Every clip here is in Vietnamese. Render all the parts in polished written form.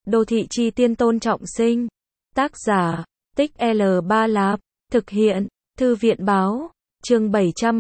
Đô thị chi tiên Tôn Trọng Sinh. Tác giả, Tích L3 Lạp. Thực hiện, Thư viện báo. Chương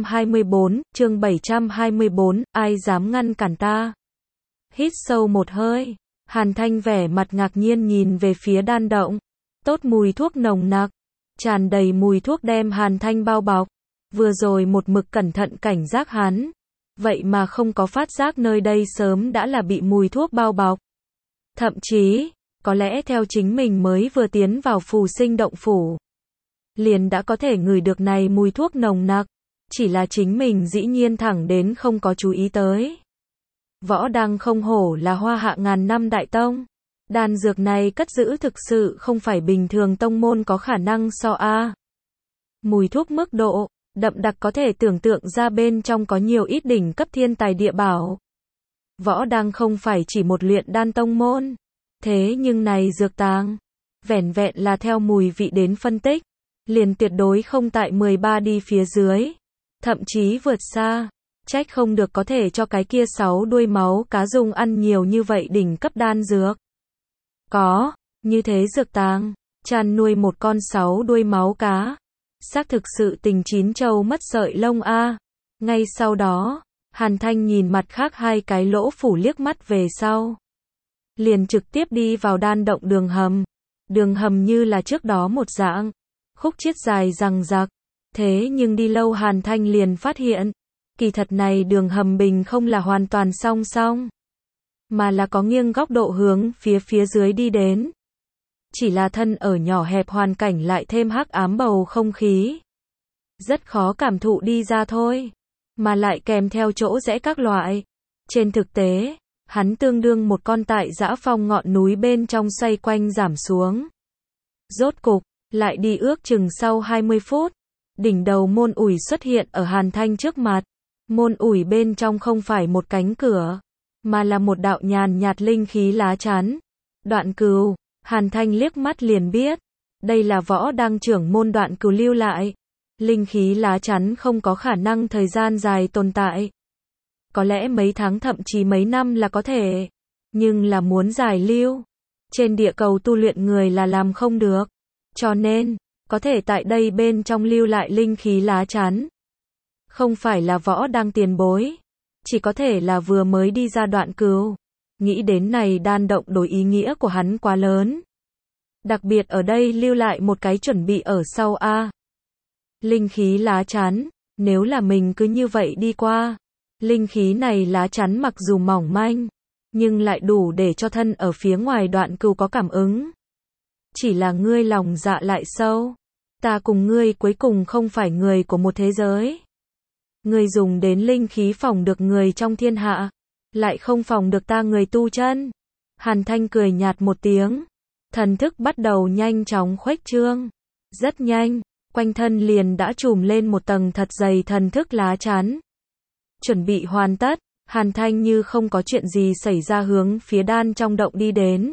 724, ai dám ngăn cản ta? Hít sâu một hơi, Hàn Thanh vẻ mặt ngạc nhiên nhìn về phía đan động. Tốt mùi thuốc nồng nặc, tràn đầy mùi thuốc đem Hàn Thanh bao bọc. Vừa rồi một mực cẩn thận cảnh giác hắn, vậy mà không có phát giác nơi đây sớm đã là bị mùi thuốc bao bọc. Thậm chí, có lẽ theo chính mình mới vừa tiến vào phù sinh động phủ, liền đã có thể ngửi được này mùi thuốc nồng nặc, chỉ là chính mình dĩ nhiên thẳng đến không có chú ý tới. Võ Đăng không hổ là hoa hạ ngàn năm đại tông, đan dược này cất giữ thực sự không phải bình thường tông môn có khả năng so a. Mùi thuốc mức độ đậm đặc có thể tưởng tượng ra bên trong có nhiều ít đỉnh cấp thiên tài địa bảo. Võ Đăng không phải chỉ một luyện đan tông môn, thế nhưng này dược tàng, vẻn vẹn là theo mùi vị đến phân tích, liền tuyệt đối không tại 13 đi phía dưới, thậm chí vượt xa, trách không được có thể cho cái kia 6 đuôi máu cá dùng ăn nhiều như vậy đỉnh cấp đan dược. Có, như thế dược tàng, chăn nuôi một con 6 đuôi máu cá, xác thực sự tình chín châu mất sợi lông a. Ngay sau đó, Hàn Thanh nhìn mặt khác hai cái lỗ phủ liếc mắt về sau, liền trực tiếp đi vào đan động đường hầm. Đường hầm như là trước đó một dạng, khúc chiết dài rằng rạc, thế nhưng đi lâu Hàn Thanh liền phát hiện, kỳ thật này đường hầm bình không là hoàn toàn song song, mà là có nghiêng góc độ hướng phía dưới đi đến. Chỉ là thân ở nhỏ hẹp hoàn cảnh lại thêm hắc ám bầu không khí, rất khó cảm thụ đi ra thôi, mà lại kèm theo chỗ rẽ các loại. Trên thực tế, hắn tương đương một con tại dã phong ngọn núi bên trong xoay quanh giảm xuống. Rốt cục, lại đi ước chừng sau 20 phút, đỉnh đầu môn ủi xuất hiện ở Hàn Thanh trước mặt. Môn ủi bên trong không phải một cánh cửa, mà là một đạo nhàn nhạt linh khí lá chắn. Đoạn Cừu, Hàn Thanh liếc mắt liền biết, đây là Võ Đăng trưởng môn Đoạn Cừu lưu lại. Linh khí lá chắn không có khả năng thời gian dài tồn tại. Có lẽ mấy tháng thậm chí mấy năm là có thể, nhưng là muốn giải lưu, trên địa cầu tu luyện người là làm không được. Cho nên, có thể tại đây bên trong lưu lại linh khí lá chắn, không phải là Võ Đăng tiền bối, chỉ có thể là vừa mới đi ra Đoạn Cừu. Nghĩ đến này đan động đổi ý nghĩa của hắn quá lớn. Đặc biệt ở đây lưu lại một cái chuẩn bị ở sau a. Linh khí lá chắn, nếu là mình cứ như vậy đi qua, linh khí này lá chắn mặc dù mỏng manh, nhưng lại đủ để cho thân ở phía ngoài Đoạn Cừu có cảm ứng. Chỉ là ngươi lòng dạ lại sâu, ta cùng ngươi cuối cùng không phải người của một thế giới. Ngươi dùng đến linh khí phòng được người trong thiên hạ, lại không phòng được ta người tu chân. Hàn Thanh cười nhạt một tiếng, thần thức bắt đầu nhanh chóng khuếch trương. Rất nhanh, quanh thân liền đã trùm lên một tầng thật dày thần thức lá chắn. Chuẩn bị hoàn tất, Hàn Thanh như không có chuyện gì xảy ra hướng phía đan trong động đi đến.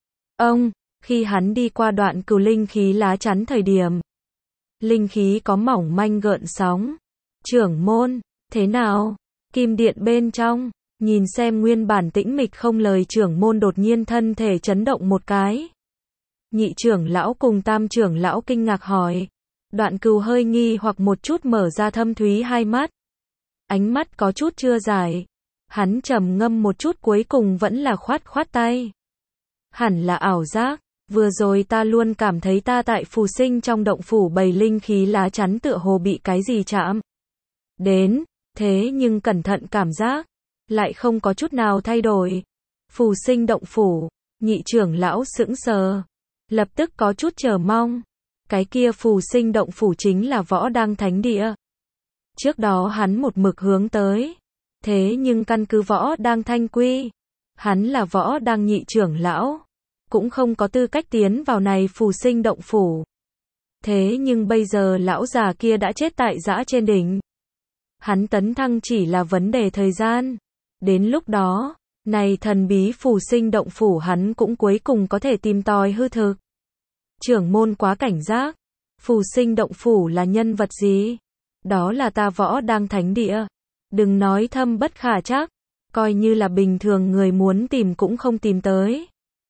Khi hắn đi qua Đoạn Cừu linh khí lá chắn thời điểm, linh khí có mỏng manh gợn sóng. Trưởng môn, thế nào? Kim điện bên trong, nhìn xem nguyên bản tĩnh mịch không lời trưởng môn đột nhiên thân thể chấn động một cái. Nhị trưởng lão cùng tam trưởng lão kinh ngạc hỏi. Đoạn Cừu hơi nghi hoặc một chút mở ra thâm thúy hai mắt. Ánh mắt có chút chưa giải. Hắn trầm ngâm một chút cuối cùng vẫn là khoát tay. Hẳn là ảo giác, vừa rồi ta luôn cảm thấy ta tại phù sinh trong động phủ bày linh khí lá chắn tựa hồ bị cái gì chạm đến, thế nhưng cẩn thận cảm giác, lại không có chút nào thay đổi. Phù sinh động phủ, nhị trưởng lão sững sờ, lập tức có chút chờ mong. Cái kia phù sinh động phủ chính là Võ Đăng thánh địa. Trước đó hắn một mực hướng tới, thế nhưng căn cứ Võ Đăng thanh quy, hắn là Võ Đăng nhị trưởng lão, cũng không có tư cách tiến vào này phù sinh động phủ. Thế nhưng bây giờ lão già kia đã chết tại dã trên đỉnh. Hắn tấn thăng chỉ là vấn đề thời gian. Đến lúc đó, này thần bí phù sinh động phủ hắn cũng cuối cùng có thể tìm tòi hư thực. Trưởng môn quá cảnh giác. Phù sinh động phủ là nhân vật gì? Đó là ta Võ Đăng thánh địa. Đừng nói thâm bất khả trắc, coi như là bình thường người muốn tìm cũng không tìm tới.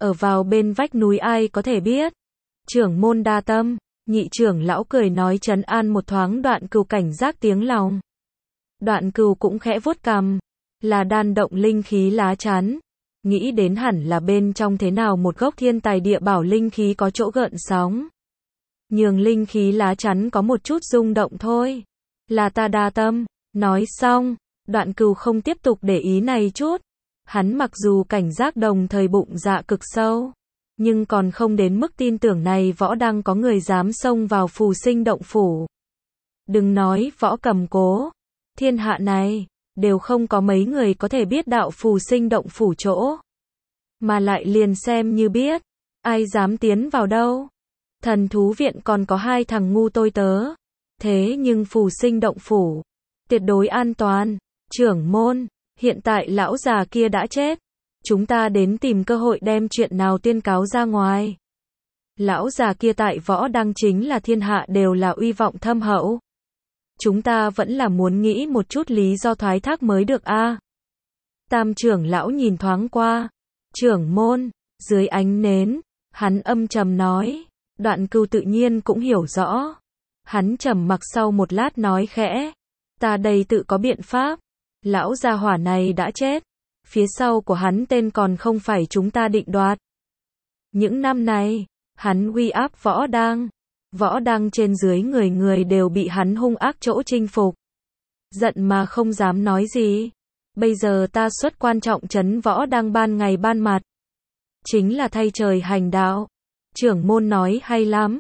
ở vào bên vách núi ai có thể biết. Trưởng môn đa tâm, nhị trưởng lão cười nói trấn an một thoáng Đoạn Cừu cảnh giác tiếng lòng. Đoạn Cừu cũng khẽ vuốt cằm, là đan động linh khí lá chắn, nghĩ đến hẳn là bên trong thế nào một gốc thiên tài địa bảo linh khí có chỗ gợn sóng. Nhường linh khí lá chắn có một chút rung động thôi. Là ta đa tâm, nói xong, Đoạn Cừu không tiếp tục để ý này chút. Hắn mặc dù cảnh giác đồng thời bụng dạ cực sâu, nhưng còn không đến mức tin tưởng này Võ Đăng có người dám xông vào Phù Sinh động phủ. Đừng nói Võ Cầm Cố, thiên hạ này đều không có mấy người có thể biết đạo Phù Sinh động phủ chỗ, mà lại liền xem như biết, ai dám tiến vào đâu. Thần thú viện còn có 2 thằng ngu tôi tớ, thế nhưng Phù Sinh động phủ tuyệt đối an toàn. Trưởng môn, hiện tại lão già kia đã chết, chúng ta đến tìm cơ hội đem chuyện nào tuyên cáo ra ngoài. Lão già kia tại Võ Đăng chính là thiên hạ đều là uy vọng thâm hậu. Chúng ta vẫn là muốn nghĩ một chút lý do thoái thác mới được a. Tam trưởng lão nhìn thoáng qua. Trưởng môn, dưới ánh nến, hắn âm trầm nói. Đoạn Cừu tự nhiên cũng hiểu rõ. Hắn trầm mặc sau một lát nói khẽ. Ta đây tự có biện pháp. Lão gia hỏa này đã chết. Phía sau của hắn tên còn không phải chúng ta định đoạt. Những năm này, hắn uy áp Võ Đăng. Võ Đăng trên dưới người người đều bị hắn hung ác chỗ chinh phục. Giận mà không dám nói gì. Bây giờ ta xuất quan trọng trấn Võ Đăng ban ngày ban mặt. Chính là thay trời hành đạo. Trưởng môn nói hay lắm.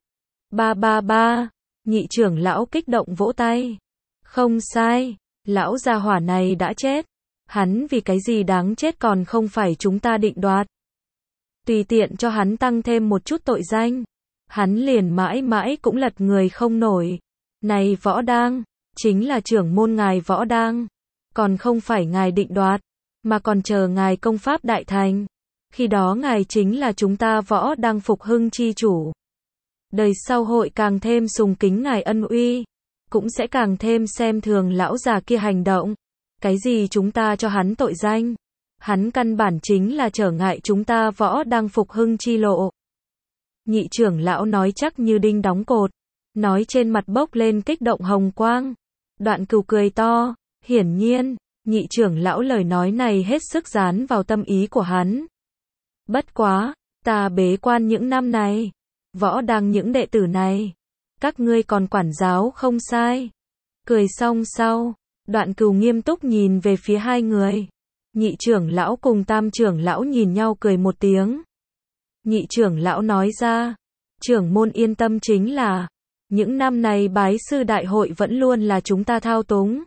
Ba. Nhị trưởng lão kích động vỗ tay. Không sai. Lão gia hỏa này đã chết. Hắn vì cái gì đáng chết còn không phải chúng ta định đoạt. Tùy tiện cho hắn tăng thêm một chút tội danh. Hắn liền mãi mãi cũng lật người không nổi. Này Võ Đăng, chính là trưởng môn ngài Võ Đăng. Còn không phải ngài định đoạt, mà còn chờ ngài công pháp đại thành. Khi đó ngài chính là chúng ta Võ Đăng phục hưng chi chủ. Đời sau hội càng thêm sùng kính ngài ân uy. Cũng sẽ càng thêm xem thường lão già kia hành động. Cái gì chúng ta cho hắn tội danh. Hắn căn bản chính là trở ngại chúng ta Võ Đăng phục hưng chi lộ. Nhị trưởng lão nói chắc như đinh đóng cột. Nói trên mặt bốc lên kích động hồng quang. Đoạn Cừu cười to. Hiển nhiên, nhị trưởng lão lời nói này hết sức dán vào tâm ý của hắn. Bất quá, ta bế quan những năm này. Võ Đăng những đệ tử này. Các ngươi còn quản giáo không sai. Cười xong sau, Đoạn Cừu nghiêm túc nhìn về phía hai người. Nhị trưởng lão cùng tam trưởng lão nhìn nhau cười một tiếng. Nhị trưởng lão nói ra, trưởng môn yên tâm chính là, những năm này bái sư đại hội vẫn luôn là chúng ta thao túng.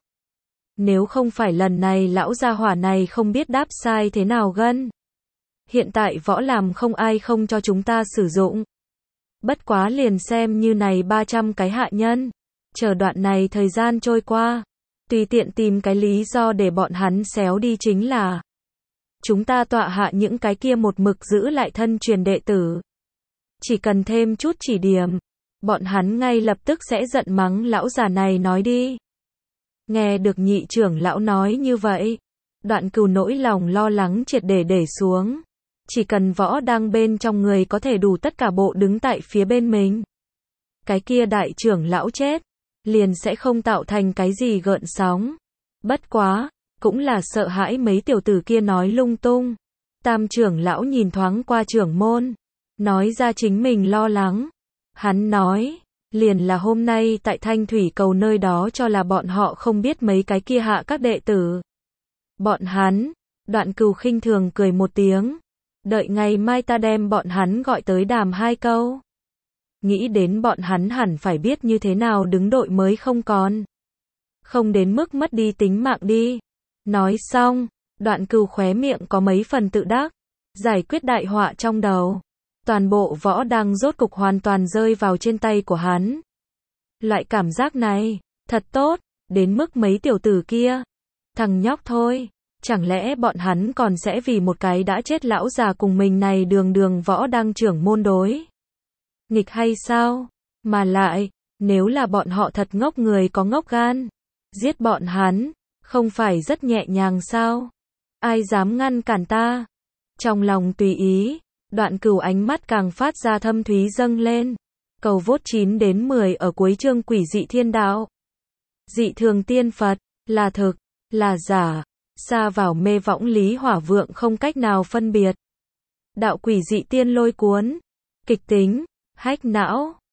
Nếu không phải lần này lão gia hỏa này không biết đáp sai thế nào gân. Hiện tại võ làm không ai không cho chúng ta sử dụng. Bất quá liền xem như này 300 cái hạ nhân. Chờ đoạn này thời gian trôi qua. Tùy tiện tìm cái lý do để bọn hắn xéo đi chính là. Chúng ta tọa hạ những cái kia một mực giữ lại thân truyền đệ tử. Chỉ cần thêm chút chỉ điểm. Bọn hắn ngay lập tức sẽ giận mắng lão già này nói đi. Nghe được nhị trưởng lão nói như vậy. Đoạn Cừu nỗi lòng lo lắng triệt để xuống. Chỉ cần Võ Đăng bên trong người có thể đủ tất cả bộ đứng tại phía bên mình. Cái kia đại trưởng lão chết. Liền sẽ không tạo thành cái gì gợn sóng. Bất quá, cũng là sợ hãi mấy tiểu tử kia nói lung tung. Tam trưởng lão nhìn thoáng qua trưởng môn. Nói ra chính mình lo lắng. Hắn nói, liền là hôm nay tại Thanh Thủy Cầu nơi đó cho là bọn họ không biết mấy cái kia hạ các đệ tử. Bọn hắn, Đoạn Cừu khinh thường cười một tiếng. Đợi ngày mai ta đem bọn hắn gọi tới đàm 2 câu. Nghĩ đến bọn hắn hẳn phải biết như thế nào đứng đội mới không còn. Không đến mức mất đi tính mạng đi. Nói xong, Đoạn Cừu khóe miệng có mấy phần tự đắc. Giải quyết đại họa trong đầu. Toàn bộ Võ Đăng rốt cục hoàn toàn rơi vào trên tay của hắn. Loại cảm giác này, thật tốt, đến mức mấy tiểu tử kia. Thằng nhóc thôi, chẳng lẽ bọn hắn còn sẽ vì một cái đã chết lão già cùng mình này đường Võ Đăng trưởng môn đối. Nghịch hay sao? Mà lại, nếu là bọn họ thật ngốc người có ngốc gan, giết bọn hắn, không phải rất nhẹ nhàng sao? Ai dám ngăn cản ta? Trong lòng tùy ý, Đoạn Cửu ánh mắt càng phát ra thâm thúy dâng lên. Cầu vốt 9 đến 10 ở cuối chương Quỷ dị thiên đạo. Dị thường tiên Phật, là thực, là giả, xa vào mê võng Lý Hỏa Vượng không cách nào phân biệt. Đạo quỷ dị tiên lôi cuốn, kịch tính, hách não.